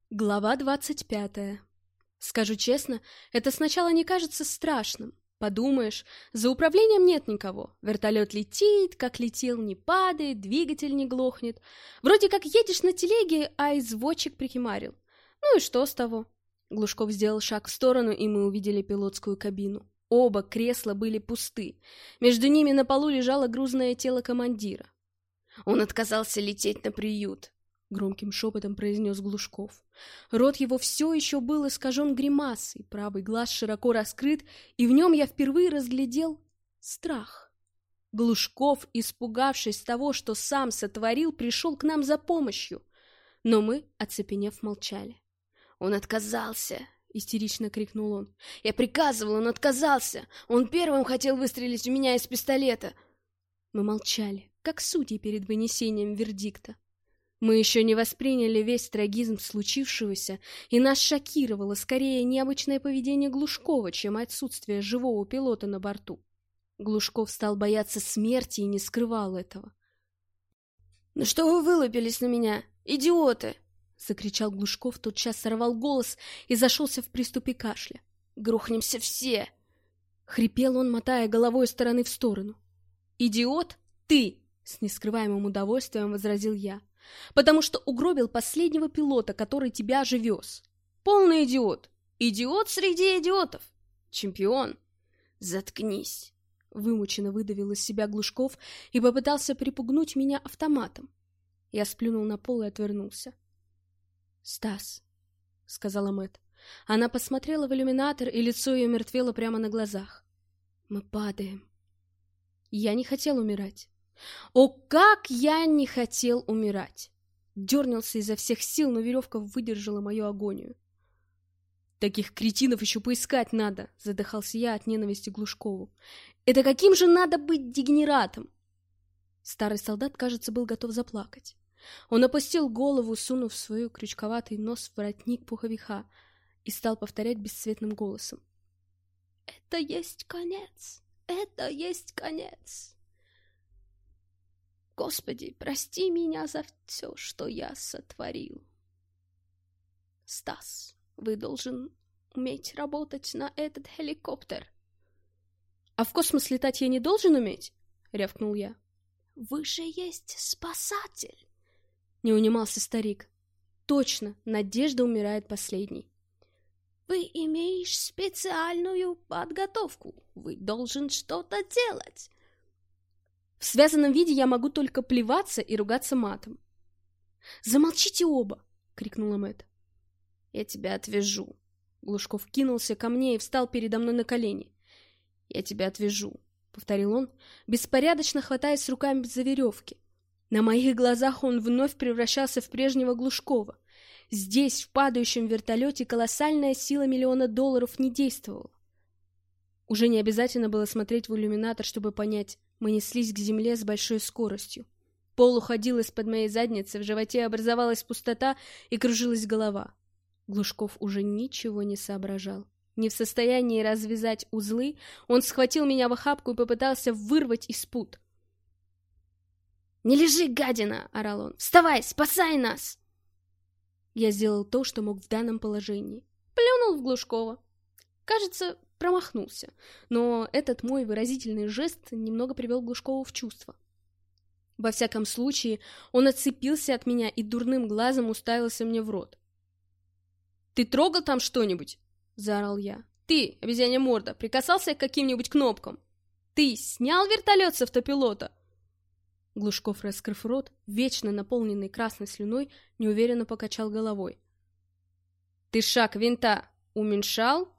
Глава 25. Скажу честно, это сначала не кажется страшным. Подумаешь, за управлением нет никого. Вертолет летит, как летел, не падает, двигатель не глохнет. Вроде как едешь на телеге, а извозчик прикимарил. Ну и что с того? Глушков сделал шаг в сторону, и мы увидели пилотскую кабину. Оба кресла были пусты. Между ними на полу лежало грузное тело командира. Он отказался лететь на приют. Громким шепотом произнес Глушков. Рот его все еще был искажен гримасой, правый глаз широко раскрыт, и в нем я впервые разглядел страх. Глушков, испугавшись того, что сам сотворил, пришел к нам за помощью, но мы, оцепенев, молчали. «Он отказался!» — истерично крикнул он. «Я приказывал, он отказался! Он первым хотел выстрелить в меня из пистолета!» Мы молчали, как судьи перед вынесением вердикта. Мы еще не восприняли весь трагизм случившегося, и нас шокировало скорее необычное поведение Глушкова, чем отсутствие живого пилота на борту. Глушков стал бояться смерти и не скрывал этого. «Ну что вы вылупились на меня, идиоты!» — закричал Глушков, тотчас сорвал голос и зашелся в приступе кашля. «Грохнемся все!» — хрипел он, мотая головой из стороны в сторону. «Идиот? Ты!» — с нескрываемым удовольствием возразил я. «Потому что угробил последнего пилота, который тебя же вез. Полный идиот! Идиот среди идиотов! Чемпион!» «Заткнись!» — вымученно выдавил из себя Глушков и попытался припугнуть меня автоматом. Я сплюнул на пол и отвернулся. «Стас», — сказала Мэтт. Она посмотрела в иллюминатор, и лицо ее мертвело прямо на глазах. «Мы падаем». Я не хотел умирать. О, как я не хотел умирать! Дернулся изо всех сил, но веревка выдержала мою агонию. «Таких кретинов еще поискать надо!» — задыхался я от ненависти к Глушкову. «Это каким же надо быть дегенератом?» Старый солдат, кажется, был готов заплакать. Он опустил голову, сунув свой крючковатый нос в воротник пуховика, и стал повторять бесцветным голосом. «Это есть конец! Это есть конец! Господи, прости меня за все, что я сотворил. Стас, вы должен уметь работать на этот хеликоптер». «А в космос летать я не должен уметь?» — рявкнул я. «Вы же есть спасатель!» — не унимался старик. «Точно, надежда умирает последней». «Вы имеешь специальную подготовку. Вы должен что-то делать». В связанном виде я могу только плеваться и ругаться матом. «Замолчите оба!» — крикнула Мэтт. «Я тебя отвяжу!» Глушков кинулся ко мне и встал передо мной на колени. «Я тебя отвяжу!» — повторил он, беспорядочно хватаясь руками за веревки. На моих глазах он вновь превращался в прежнего Глушкова. Здесь, в падающем вертолете, колоссальная сила $1 миллиона не действовала. Уже не обязательно было смотреть в иллюминатор, чтобы понять, мы неслись к земле с большой скоростью. Пол уходил из-под моей задницы, в животе образовалась пустота и кружилась голова. Глушков уже ничего не соображал. Не в состоянии развязать узлы, он схватил меня в охапку и попытался вырвать из пут. «Не лежи, гадина!» — орал он. «Вставай, спасай нас!» Я сделал то, что мог в данном положении. Плюнул в Глушкова. Кажется, промахнулся, но этот мой выразительный жест немного привел Глушкову в чувство. Во всяком случае, он отцепился от меня и дурным глазом уставился мне в рот. «Ты трогал там что-нибудь?» — заорал я. «Ты, обезьянья морда, прикасался к каким-нибудь кнопкам? Ты снял вертолет с автопилота?» Глушков, раскрыв рот, вечно наполненный красной слюной, неуверенно покачал головой. «Ты шаг винта уменьшал?»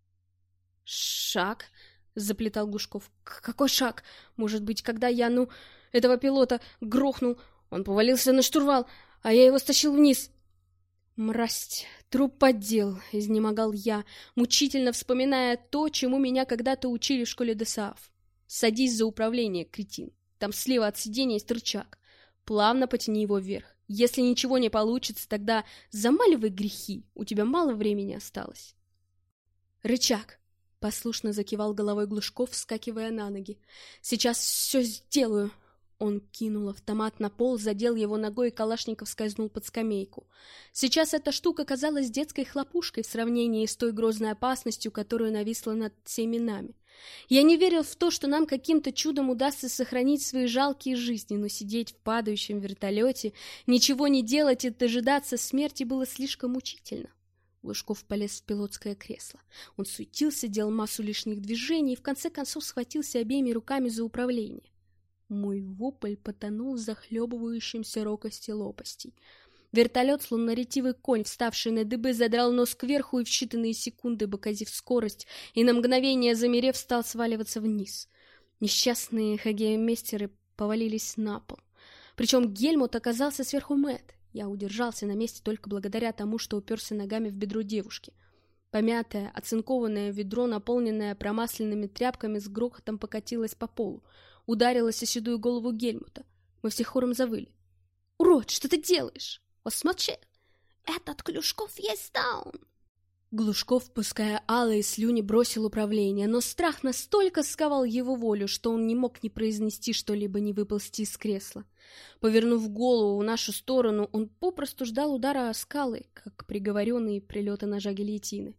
«Шаг?» — заплетал Глушков. «Какой шаг? Может быть, когда я, этого пилота грохнул, он повалился на штурвал, а я его стащил вниз?» «Мразь, труп поддел», — изнемогал я, мучительно вспоминая то, чему меня когда-то учили в школе ДСАФ. «Садись за управление, кретин. Там слева от сиденья есть рычаг. Плавно потяни его вверх. Если ничего не получится, тогда замаливай грехи. У тебя мало времени осталось». «Рычаг!» — послушно закивал головой Глушков, вскакивая на ноги. «Сейчас все сделаю!» Он кинул автомат на пол, задел его ногой, и Калашников скользнул под скамейку. Сейчас эта штука казалась детской хлопушкой в сравнении с той грозной опасностью, которую нависла над всеми нами. Я не верил в то, что нам каким-то чудом удастся сохранить свои жалкие жизни, но сидеть в падающем вертолете, ничего не делать и дожидаться смерти было слишком мучительно. Глушков полез в пилотское кресло. Он суетился, делал массу лишних движений и в конце концов схватился обеими руками за управление. Мой вопль потонул в захлебывающемся рокосте лопастей. Вертолет, словно ретивый конь, вставший на дыбы, задрал нос кверху и в считанные секунды, бокозив скорость, и на мгновение замерев, стал сваливаться вниз. Несчастные хагеемейстеры повалились на пол. Причем Гельмут оказался сверху Мэтт. Я удержался на месте только благодаря тому, что уперся ногами в бедро девушки. Помятое, оцинкованное ведро, наполненное промасленными тряпками, с грохотом покатилось по полу. Ударилась о седую голову Гельмута. Мы все хором завыли. «Урод, что ты делаешь? Посмотри! Этот Глушков есть даун!» Глушков, пуская алые слюни, бросил управление, но страх настолько сковал его волю, что он не мог ни произнести что-либо, ни выползти из кресла. Повернув голову в нашу сторону, он попросту ждал удара о скалы, как приговоренный прилета ножа гильотины.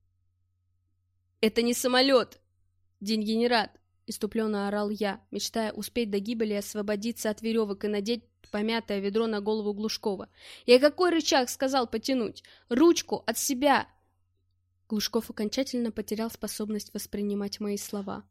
«Это не самолет! Дегенерат!» — иступленно орал я, мечтая успеть до гибели освободиться от веревок и надеть помятое ведро на голову Глушкова. «Я какой рычаг сказал потянуть? Ручку от себя!» Глушков окончательно потерял способность воспринимать мои слова.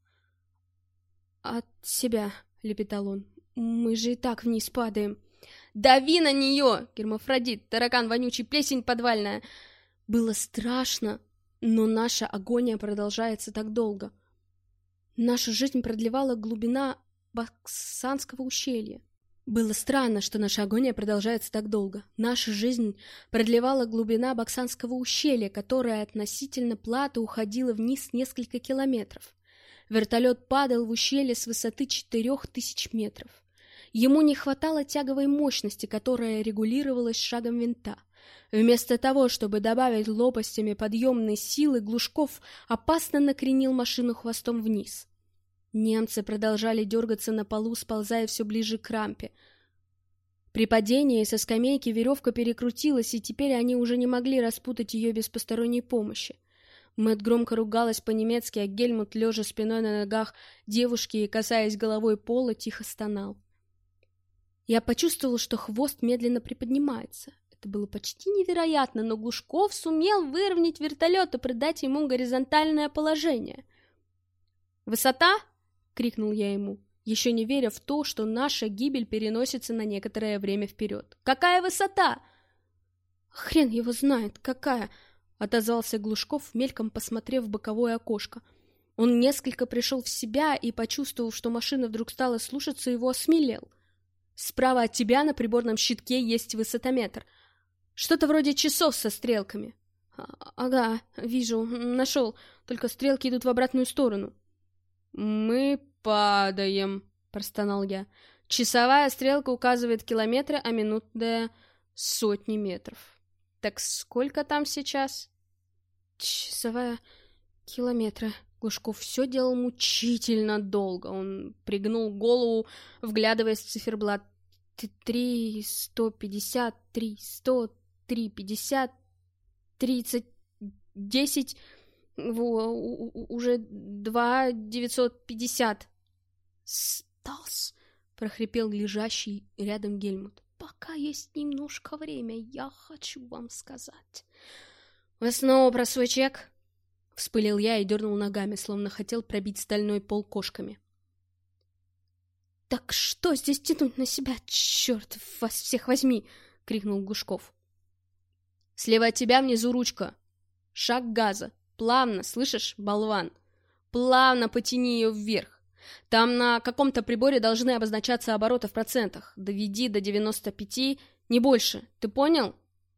«От себя», — лепетал он. «Мы же и так вниз падаем». «Дави на нее! Гермафродит, таракан вонючий, плесень подвальная!» Было страшно, но наша агония продолжается так долго. Нашу жизнь продлевала глубина Баксанского ущелья. Было странно, что наша агония продолжается так долго. Наша жизнь продлевала глубина Баксанского ущелья, которая относительно плато уходила вниз несколько километров. Вертолет падал в ущелье с высоты 4000 метров. Ему не хватало тяговой мощности, которая регулировалась шагом винта. Вместо того, чтобы добавить лопастями подъемной силы, Глушков опасно накренил машину хвостом вниз. Немцы продолжали дергаться на полу, сползая все ближе к рампе. При падении со скамейки веревка перекрутилась, и теперь они уже не могли распутать ее без посторонней помощи. Мэтт громко ругалась по-немецки, а Гельмут, лежа спиной на ногах девушки и касаясь головой пола, тихо стонал. Я почувствовал, что хвост медленно приподнимается. Это было почти невероятно, но Глушков сумел выровнять вертолет и придать ему горизонтальное положение. «Высота?» — крикнул я ему, еще не веря в то, что наша гибель переносится на некоторое время вперед. «Какая высота?» «Хрен его знает, какая!» — отозвался Глушков, мельком посмотрев в боковое окошко. Он несколько пришел в себя и, почувствовав, что машина вдруг стала слушаться, его осмелел. «Справа от тебя на приборном щитке есть высотометр. Что-то вроде часов со стрелками». «Ага, вижу, нашел, только стрелки идут в обратную сторону». «Мы падаем», — простонал я. «Часовая стрелка указывает километры, а минутная — сотни метров. Так сколько там сейчас?» «Часовая километра». Глушков все делал мучительно долго. Он пригнул голову, вглядываясь в циферблат. 3, 150, 3, 100, 3, 50, 30, 10... уже 2 950. «Стас!» — прохрипел лежащий рядом Гельмут. «Пока есть немножко время, я хочу вам сказать». «Вы снова про свой чек?» — вспылил я и дернул ногами, словно хотел пробить стальной пол кошками. «Так что здесь тянуть на себя? Черт вас всех возьми!» — крикнул Глушков. «Слева от тебя внизу ручка. Шаг газа. Плавно, слышишь, болван? Плавно потяни ее вверх. Там на каком-то приборе должны обозначаться обороты в процентах. Доведи до 95, не больше. Ты понял?»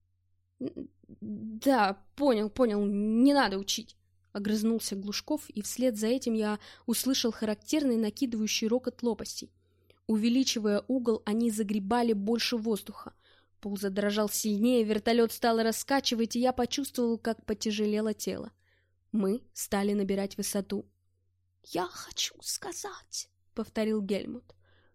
«Да, понял, не надо учить», — огрызнулся Глушков, и вслед за этим я услышал характерный накидывающий рокот лопастей. Увеличивая угол, они загребали больше воздуха. Пол задрожал сильнее, вертолет стал раскачивать, и я почувствовал, как потяжелело тело. Мы стали набирать высоту. «Я хочу сказать», — повторил Гельмут,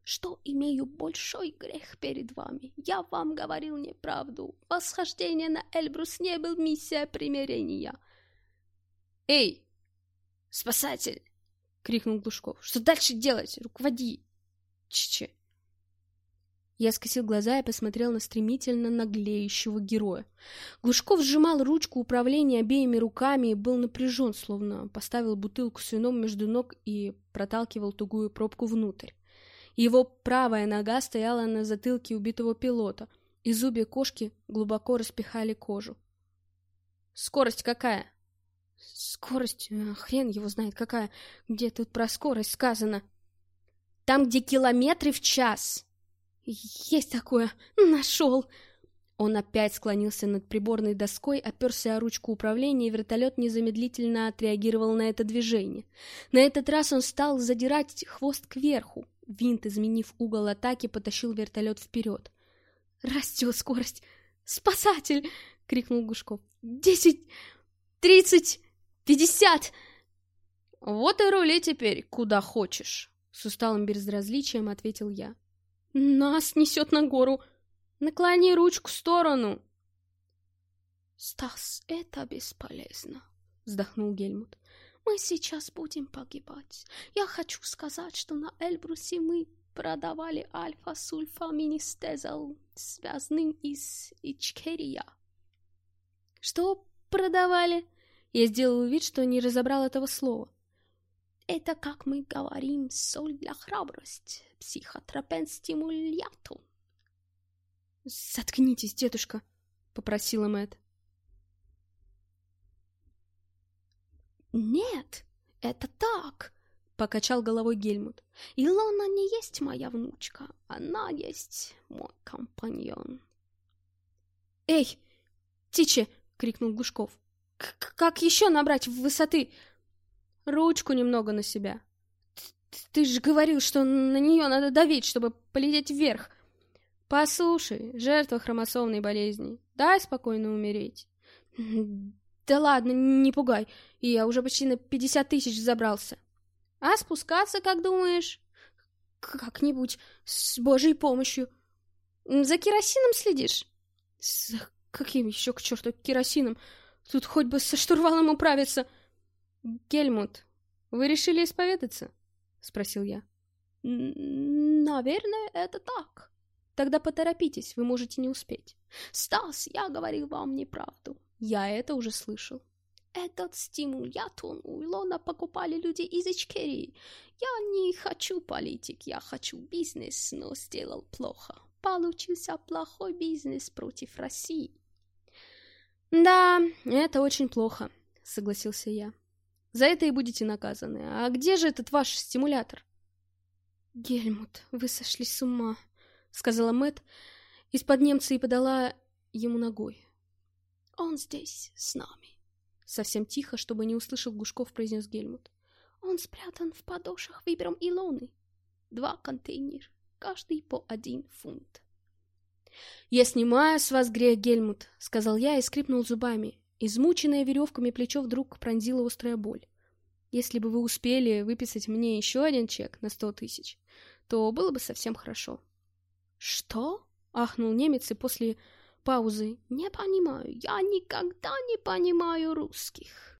что имею большой грех перед вами. Я вам говорил неправду. Восхождение на Эльбрус не был миссия примирения. «Эй, спасатель!» — крикнул Глушков. «Что дальше делать? Руководи!» «Че-че!» Я скосил глаза и посмотрел на стремительно наглеющего героя. Глушков сжимал ручку управления обеими руками и был напряжен, словно поставил бутылку с вином между ног и проталкивал тугую пробку внутрь. Его правая нога стояла на затылке убитого пилота, и зубья кошки глубоко распихали кожу. «Скорость какая?» «Скорость? Хрен его знает какая. Где тут про скорость сказано?» «Там, где километры в час!» «Есть такое! Нашел!» Он опять склонился над приборной доской, оперся о ручку управления, и вертолет незамедлительно отреагировал на это движение. На этот раз он стал задирать хвост кверху. Винт, изменив угол атаки, потащил вертолет вперед. «Растет скорость! Спасатель!» — крикнул Глушков. 10, 30, 50! «Вот и рули теперь, куда хочешь!» — с усталым безразличием ответил я. «Нас несет на гору! Наклони ручку в сторону!» «Стас, это бесполезно!» — вздохнул Гельмут. «Мы сейчас будем погибать. Я хочу сказать, что на Эльбрусе мы продавали альфа-сульфаминистезол, связанный из Ичкерия». «Что продавали?» Я сделал вид, что не разобрал этого слова. «Это, как мы говорим, соль для храбрости, психотропен-стимулятор». «Заткнитесь, дедушка», — попросила Мэтт. «Нет, это так», — покачал головой Гельмут. «Илона не есть моя внучка, она есть мой компаньон». «Эй, Тичи!» — крикнул Глушков. «Как еще набрать высоты?» «Ручку немного на себя. Ты же говорил, что на нее надо давить, чтобы полететь вверх. Послушай, жертва хромосомной болезни, дай спокойно умереть». «Да ладно, не пугай, я уже почти на 50 тысяч забрался». «А спускаться, как думаешь?» «Как-нибудь, с Божьей помощью». «За керосином следишь?» «За каким еще к черту керосином? Тут хоть бы со штурвалом управиться». «Гельмут, вы решили исповедаться?» — спросил я. «Наверное, это так». «Тогда поторопитесь, вы можете не успеть». «Стас, я говорил вам неправду». «Я это уже слышал». «Этот стимулятор у Илона покупали люди из Ичкерии. Я не хочу политик, я хочу бизнес, но сделал плохо. Получился плохой бизнес против России». «Да, это очень плохо», — согласился я. «За это и будете наказаны. А где же этот ваш стимулятор?» «Гельмут, вы сошли с ума», — сказала Мэтт из-под немца и подала ему ногой. «Он здесь, с нами», — совсем тихо, чтобы не услышал Глушков, произнес Гельмут. «Он спрятан в подошвах выбором Илоны. 2 контейнера, каждый по 1 фунт». «Я снимаю с вас грех, Гельмут», — сказал я и скрипнул зубами. Измученное веревками плечо вдруг пронзила острая боль. «Если бы вы успели выписать мне еще один чек на 100 тысяч, то было бы совсем хорошо». «Что?» — ахнул немец и после паузы. «Не понимаю, я никогда не понимаю русских».